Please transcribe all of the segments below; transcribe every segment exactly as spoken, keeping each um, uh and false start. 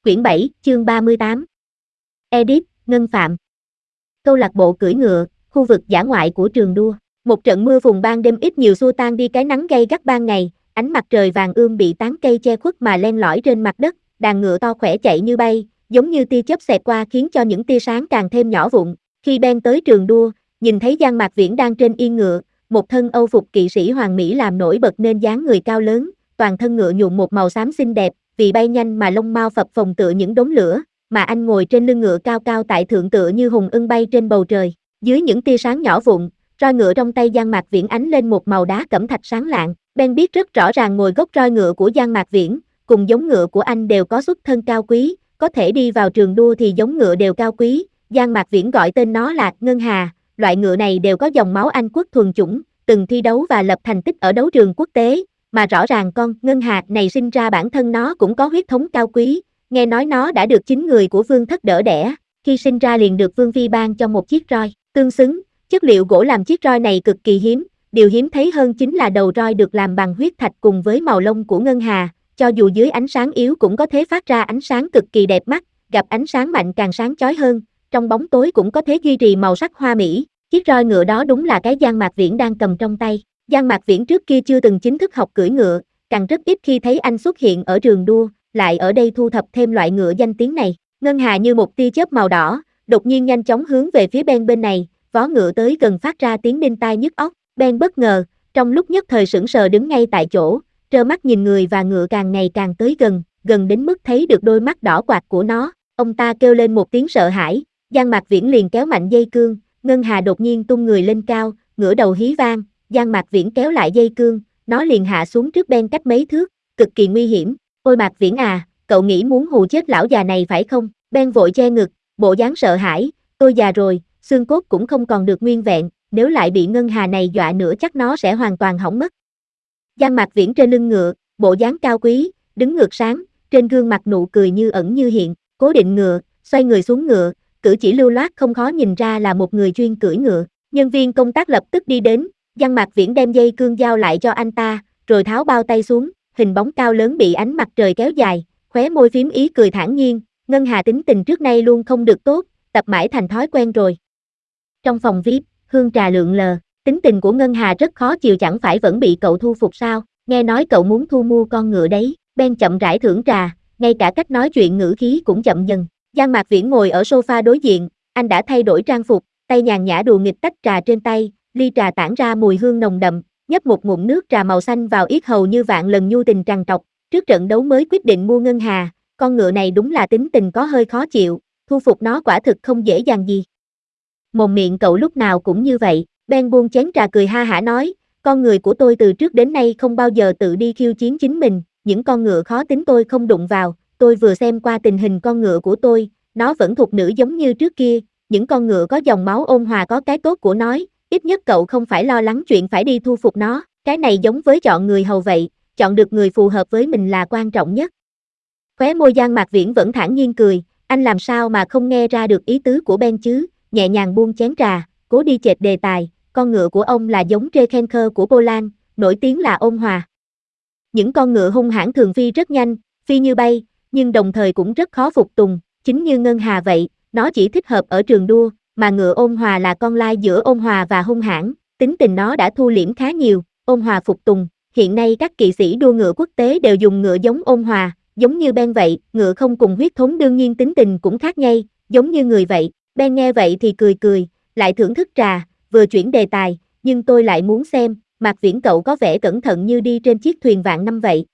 Quyển bảy, chương ba mươi tám. Edit, Ngân Phạm. Câu lạc bộ cưỡi ngựa, khu vực dã ngoại của trường đua. Một trận mưa phùn ban đêm ít nhiều xua tan đi cái nắng gay gắt ban ngày, ánh mặt trời vàng ươm bị tán cây che khuất mà len lỏi trên mặt đất, đàn ngựa to khỏe chạy như bay, giống như tia chớp xẹt qua khiến cho những tia sáng càng thêm nhỏ vụn. Khi Ben tới trường đua, nhìn thấy Giang Mạc Viễn đang trên yên ngựa, một thân âu phục kỵ sĩ hoàng mỹ làm nổi bật nên dáng người cao lớn, toàn thân ngựa nhuộm một màu xám xinh đẹp, vì bay nhanh mà lông mao phập phồng tựa những đốm lửa, mà anh ngồi trên lưng ngựa cao cao tại thượng tựa như hùng ưng bay trên bầu trời. Dưới những tia sáng nhỏ vụn, roi ngựa trong tay Giang Mạc Viễn ánh lên một màu đá cẩm thạch sáng lạng. Ben biết rất rõ ràng ngồi gốc roi ngựa của Giang Mạc Viễn, cùng giống ngựa của anh đều có xuất thân cao quý, có thể đi vào trường đua thì giống ngựa đều cao quý. Giang Mạc Viễn gọi tên nó là Ngân Hà, loại ngựa này đều có dòng máu Anh quốc thuần chủng, từng thi đấu và lập thành tích ở đấu trường quốc tế, mà rõ ràng con Ngân Hà này sinh ra bản thân nó cũng có huyết thống cao quý, nghe nói nó đã được chính người của vương thất đỡ đẻ, khi sinh ra liền được vương phi ban cho một chiếc roi tương xứng. Chất liệu gỗ làm chiếc roi này cực kỳ hiếm, điều hiếm thấy hơn chính là đầu roi được làm bằng huyết thạch cùng với màu lông của Ngân Hà, cho dù dưới ánh sáng yếu cũng có thể phát ra ánh sáng cực kỳ đẹp mắt, gặp ánh sáng mạnh càng sáng chói hơn, trong bóng tối cũng có thể duy trì màu sắc hoa mỹ. Chiếc roi ngựa đó đúng là cái Giang Mạc Viễn đang cầm trong tay. Giang Mạc Viễn trước kia chưa từng chính thức học cưỡi ngựa, càng rất ít khi thấy anh xuất hiện ở trường đua, lại ở đây thu thập thêm loại ngựa danh tiếng này. Ngân Hà như một tia chớp màu đỏ, đột nhiên nhanh chóng hướng về phía Ben bên này, vó ngựa tới gần phát ra tiếng đinh tai nhức óc. Ben bất ngờ, trong lúc nhất thời sững sờ đứng ngay tại chỗ, trơ mắt nhìn người và ngựa càng ngày càng tới gần, gần đến mức thấy được đôi mắt đỏ quạt của nó. Ông ta kêu lên một tiếng sợ hãi, Giang Mạc Viễn liền kéo mạnh dây cương, Ngân Hà đột nhiên tung người lên cao, ngửa đầu hí vang, Giang Mạc Viễn kéo lại dây cương, nó liền hạ xuống trước Ben cách mấy thước, cực kỳ nguy hiểm. Ôi Mạc Viễn à, cậu nghĩ muốn hù chết lão già này phải không? Ben vội che ngực, bộ dáng sợ hãi, tôi già rồi, xương cốt cũng không còn được nguyên vẹn, nếu lại bị Ngân Hà này dọa nữa chắc nó sẽ hoàn toàn hỏng mất. Giang Mạc Viễn trên lưng ngựa, bộ dáng cao quý, đứng ngược sáng, trên gương mặt nụ cười như ẩn như hiện, cố định ngựa, xoay người xuống ngựa, cử chỉ lưu loát không khó nhìn ra là một người chuyên cưỡi ngựa. Nhân viên công tác lập tức đi đến, Giang Mạc Viễn đem dây cương giao lại cho anh ta, rồi tháo bao tay xuống, hình bóng cao lớn bị ánh mặt trời kéo dài, khóe môi phím ý cười thản nhiên. Ngân Hà tính tình trước nay luôn không được tốt, tập mãi thành thói quen rồi. Trong phòng vi ai pi, hương trà lượn lờ, tính tình của Ngân Hà rất khó chịu, chẳng phải vẫn bị cậu thu phục sao? Nghe nói cậu muốn thu mua con ngựa đấy. Ben chậm rãi thưởng trà, ngay cả cách nói chuyện ngữ khí cũng chậm dần. Giang Mạc Viễn ngồi ở sofa đối diện, anh đã thay đổi trang phục, tay nhàn nhã đùa nghịch tách trà trên tay, ly trà tản ra mùi hương nồng đậm, nhấp một ngụm nước trà màu xanh vào yết hầu như vạn lần nhu tình trằn trọc. Trước trận đấu mới quyết định mua Ngân Hà, con ngựa này đúng là tính tình có hơi khó chịu, thu phục nó quả thực không dễ dàng gì. Mồm miệng cậu lúc nào cũng như vậy. Ben buông chén trà cười ha hả nói, con người của tôi từ trước đến nay không bao giờ tự đi khiêu chiến chính mình, những con ngựa khó tính tôi không đụng vào. Tôi vừa xem qua tình hình con ngựa của tôi, nó vẫn thuộc nữ giống như trước kia, những con ngựa có dòng máu ôn hòa có cái tốt của nó, ít nhất cậu không phải lo lắng chuyện phải đi thu phục nó, cái này giống với chọn người hầu vậy, chọn được người phù hợp với mình là quan trọng nhất. Khóe môi Giang Mạc Viễn vẫn thản nhiên cười, anh làm sao mà không nghe ra được ý tứ của Ben chứ, nhẹ nhàng buông chén trà, cố đi chệch đề tài, con ngựa của ông là giống Trekenker của Poland, nổi tiếng là ôn hòa. Những con ngựa hung hãn thường phi rất nhanh, phi như bay, nhưng đồng thời cũng rất khó phục tùng, chính như Ngân Hà vậy, nó chỉ thích hợp ở trường đua, mà ngựa ôn hòa là con lai giữa ôn hòa và hung hãn, tính tình nó đã thu liễm khá nhiều, ôn hòa phục tùng. Hiện nay các kỵ sĩ đua ngựa quốc tế đều dùng ngựa giống ôn hòa, giống như Ben vậy, ngựa không cùng huyết thống đương nhiên tính tình cũng khác nhau, giống như người vậy. Ben nghe vậy thì cười cười, lại thưởng thức trà, vừa chuyển đề tài, nhưng tôi lại muốn xem, Mạc Viễn cậu có vẻ cẩn thận như đi trên chiếc thuyền vạn năm vậy.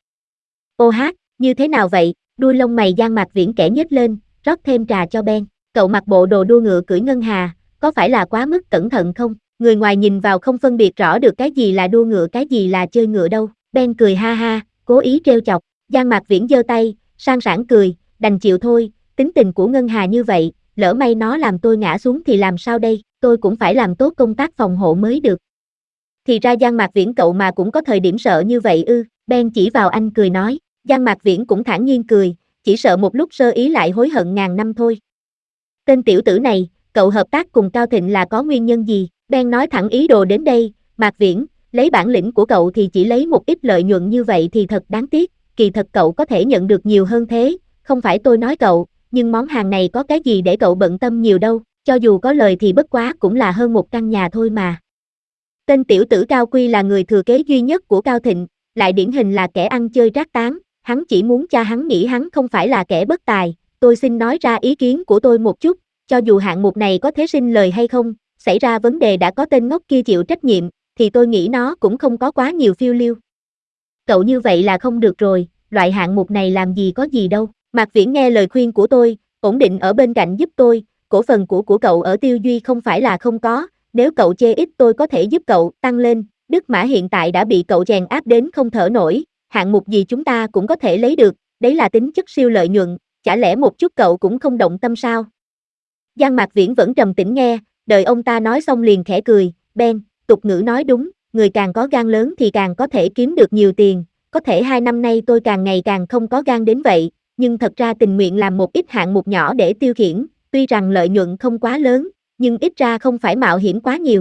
Ô hát, như thế nào vậy? Đuôi lông mày Giang Mạc Viễn kẻ nhếch lên, rót thêm trà cho Ben. Cậu mặc bộ đồ đua ngựa cưỡi Ngân Hà, có phải là quá mức cẩn thận không? Người ngoài nhìn vào không phân biệt rõ được cái gì là đua ngựa cái gì là chơi ngựa đâu. Ben cười ha ha, cố ý trêu chọc. Giang Mạc Viễn giơ tay, sang sảng cười, đành chịu thôi, tính tình của Ngân Hà như vậy, lỡ may nó làm tôi ngã xuống thì làm sao đây, tôi cũng phải làm tốt công tác phòng hộ mới được. Thì ra Giang Mạc Viễn cậu mà cũng có thời điểm sợ như vậy ư? Ben chỉ vào anh cười nói. Giang Mạc Viễn cũng thản nhiên cười, chỉ sợ một lúc sơ ý lại hối hận ngàn năm thôi. Tên tiểu tử này, cậu hợp tác cùng Cao Thịnh là có nguyên nhân gì? Ben nói thẳng ý đồ đến đây, Mạc Viễn, lấy bản lĩnh của cậu thì chỉ lấy một ít lợi nhuận như vậy thì thật đáng tiếc, kỳ thật cậu có thể nhận được nhiều hơn thế, Không phải tôi nói cậu, nhưng món hàng này có cái gì để cậu bận tâm nhiều đâu, cho dù có lời thì bất quá cũng là hơn một căn nhà thôi mà. Tên tiểu tử Cao Quy là người thừa kế duy nhất của Cao Thịnh, lại điển hình là kẻ ăn chơi trác táng, hắn chỉ muốn cha hắn nghĩ hắn không phải là kẻ bất tài. Tôi xin nói ra ý kiến của tôi một chút, cho dù hạng mục này có thế sinh lời hay không, xảy ra vấn đề đã có tên ngốc kia chịu trách nhiệm, thì tôi nghĩ nó cũng không có quá nhiều phiêu lưu. Cậu như vậy là không được rồi, loại hạng mục này làm gì có gì đâu. Mạc Viễn nghe lời khuyên của tôi, ổn định ở bên cạnh giúp tôi, cổ phần của của cậu ở Tiêu Duy không phải là không có, nếu cậu chê ít tôi có thể giúp cậu tăng lên. Đức Mã hiện tại đã bị cậu chèn áp đến không thở nổi, hạng mục gì chúng ta cũng có thể lấy được, đấy là tính chất siêu lợi nhuận, chả lẽ một chút cậu cũng không động tâm sao? Giang Mạc Viễn vẫn trầm tĩnh nghe, đợi ông ta nói xong liền khẽ cười, Ben, tục ngữ nói đúng, người càng có gan lớn thì càng có thể kiếm được nhiều tiền, có thể hai năm nay tôi càng ngày càng không có gan đến vậy, nhưng thật ra tình nguyện làm một ít hạng mục nhỏ để tiêu khiển, tuy rằng lợi nhuận không quá lớn, nhưng ít ra không phải mạo hiểm quá nhiều.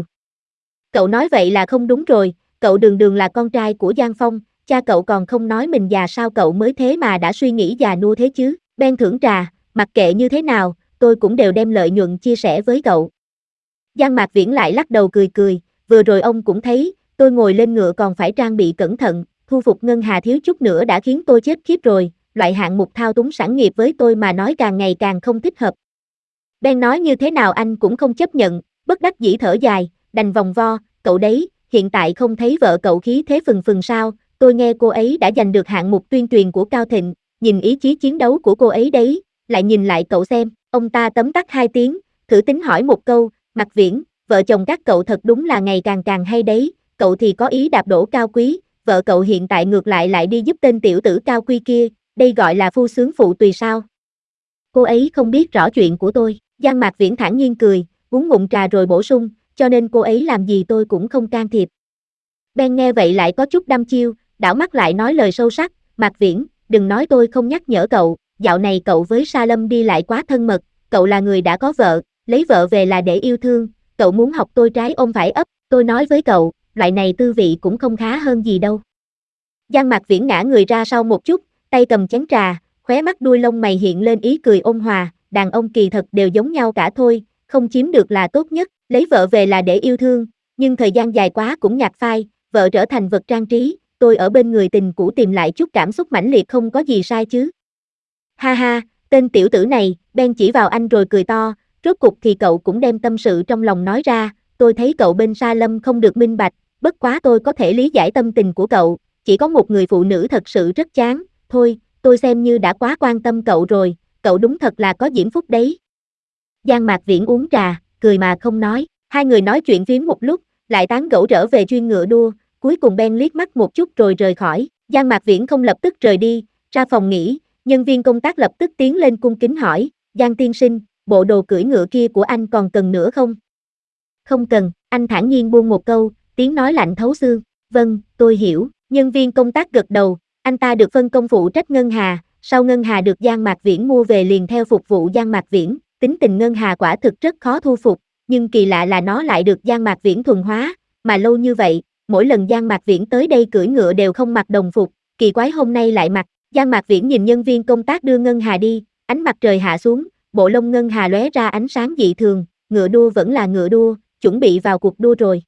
Cậu nói vậy là không đúng rồi, cậu đường đường là con trai của Giang Phong, cha cậu còn không nói mình già sao cậu mới thế mà đã suy nghĩ già nua thế chứ. Ben thưởng trà, mặc kệ như thế nào, tôi cũng đều đem lợi nhuận chia sẻ với cậu. Giang Mạc Viễn lại lắc đầu cười cười, vừa rồi ông cũng thấy, tôi ngồi lên ngựa còn phải trang bị cẩn thận, thu phục Ngân Hà thiếu chút nữa đã khiến tôi chết khiếp rồi, loại hạng mục thao túng sản nghiệp với tôi mà nói càng ngày càng không thích hợp. Ben nói như thế nào anh cũng không chấp nhận, bất đắc dĩ thở dài, đành vòng vo, cậu đấy, hiện tại không thấy vợ cậu khí thế phừng phừng sao, tôi nghe cô ấy đã giành được hạng mục tuyên truyền của Cao Thịnh, nhìn ý chí chiến đấu của cô ấy đấy, lại nhìn lại cậu xem, ông ta tấm tắc hai tiếng, thử tính hỏi một câu, Mạc Viễn, vợ chồng các cậu thật đúng là ngày càng càng hay đấy, cậu thì có ý đạp đổ Cao Quý, vợ cậu hiện tại ngược lại lại đi giúp tên tiểu tử Cao Quy kia, đây gọi là phu sướng phụ tùy sao. Cô ấy không biết rõ chuyện của tôi, Giang Mạc Viễn thản nhiên cười, uống ngụm trà rồi bổ sung, cho nên cô ấy làm gì tôi cũng không can thiệp. Ben nghe vậy lại có chút đăm chiêu, đảo mắt lại nói lời sâu sắc, Mạc Viễn, đừng nói tôi không nhắc nhở cậu, dạo này cậu với Sa Lâm đi lại quá thân mật, cậu là người đã có vợ, lấy vợ về là để yêu thương, cậu muốn học tôi trái ôm phải ấp, tôi nói với cậu, loại này tư vị cũng không khá hơn gì đâu. Giang Mạc Viễn ngã người ra sau một chút, tay cầm chén trà, khóe mắt đuôi lông mày hiện lên ý cười ôn hòa, đàn ông kỳ thật đều giống nhau cả thôi, không chiếm được là tốt nhất, lấy vợ về là để yêu thương, nhưng thời gian dài quá cũng nhạt phai, vợ trở thành vật trang trí, tôi ở bên người tình cũ tìm lại chút cảm xúc mãnh liệt không có gì sai chứ. Ha ha, tên tiểu tử này, Ben chỉ vào anh rồi cười to, rốt cục thì cậu cũng đem tâm sự trong lòng nói ra, tôi thấy cậu bên Sa Lâm không được minh bạch, bất quá tôi có thể lý giải tâm tình của cậu, chỉ có một người phụ nữ thật sự rất chán, thôi, tôi xem như đã quá quan tâm cậu rồi, cậu đúng thật là có diễm phúc đấy. Giang Mạc Viễn uống trà, cười mà không nói, hai người nói chuyện phím một lúc, lại tán gẫu trở về chuyên ngựa đua, cuối cùng Ben liếc mắt một chút rồi rời khỏi, Giang Mạc Viễn không lập tức rời đi, ra phòng nghỉ, nhân viên công tác lập tức tiến lên cung kính hỏi, Giang tiên sinh, bộ đồ cưỡi ngựa kia của anh còn cần nữa không? Không cần, anh thản nhiên buông một câu, tiếng nói lạnh thấu xương, vâng, tôi hiểu, nhân viên công tác gật đầu, anh ta được phân công phụ trách Ngân Hà, sau Ngân Hà được Giang Mạc Viễn mua về liền theo phục vụ Giang Mạc Viễn, tính tình Ngân Hà quả thực rất khó thu phục, nhưng kỳ lạ là nó lại được Giang Mạc Viễn thuần hóa, mà lâu như vậy, mỗi lần Giang Mạc Viễn tới đây cưỡi ngựa đều không mặc đồng phục, kỳ quái hôm nay lại mặc, Giang Mạc Viễn nhìn nhân viên công tác đưa Ngân Hà đi, ánh mặt trời hạ xuống, bộ lông Ngân Hà lóe ra ánh sáng dị thường, ngựa đua vẫn là ngựa đua, chuẩn bị vào cuộc đua rồi.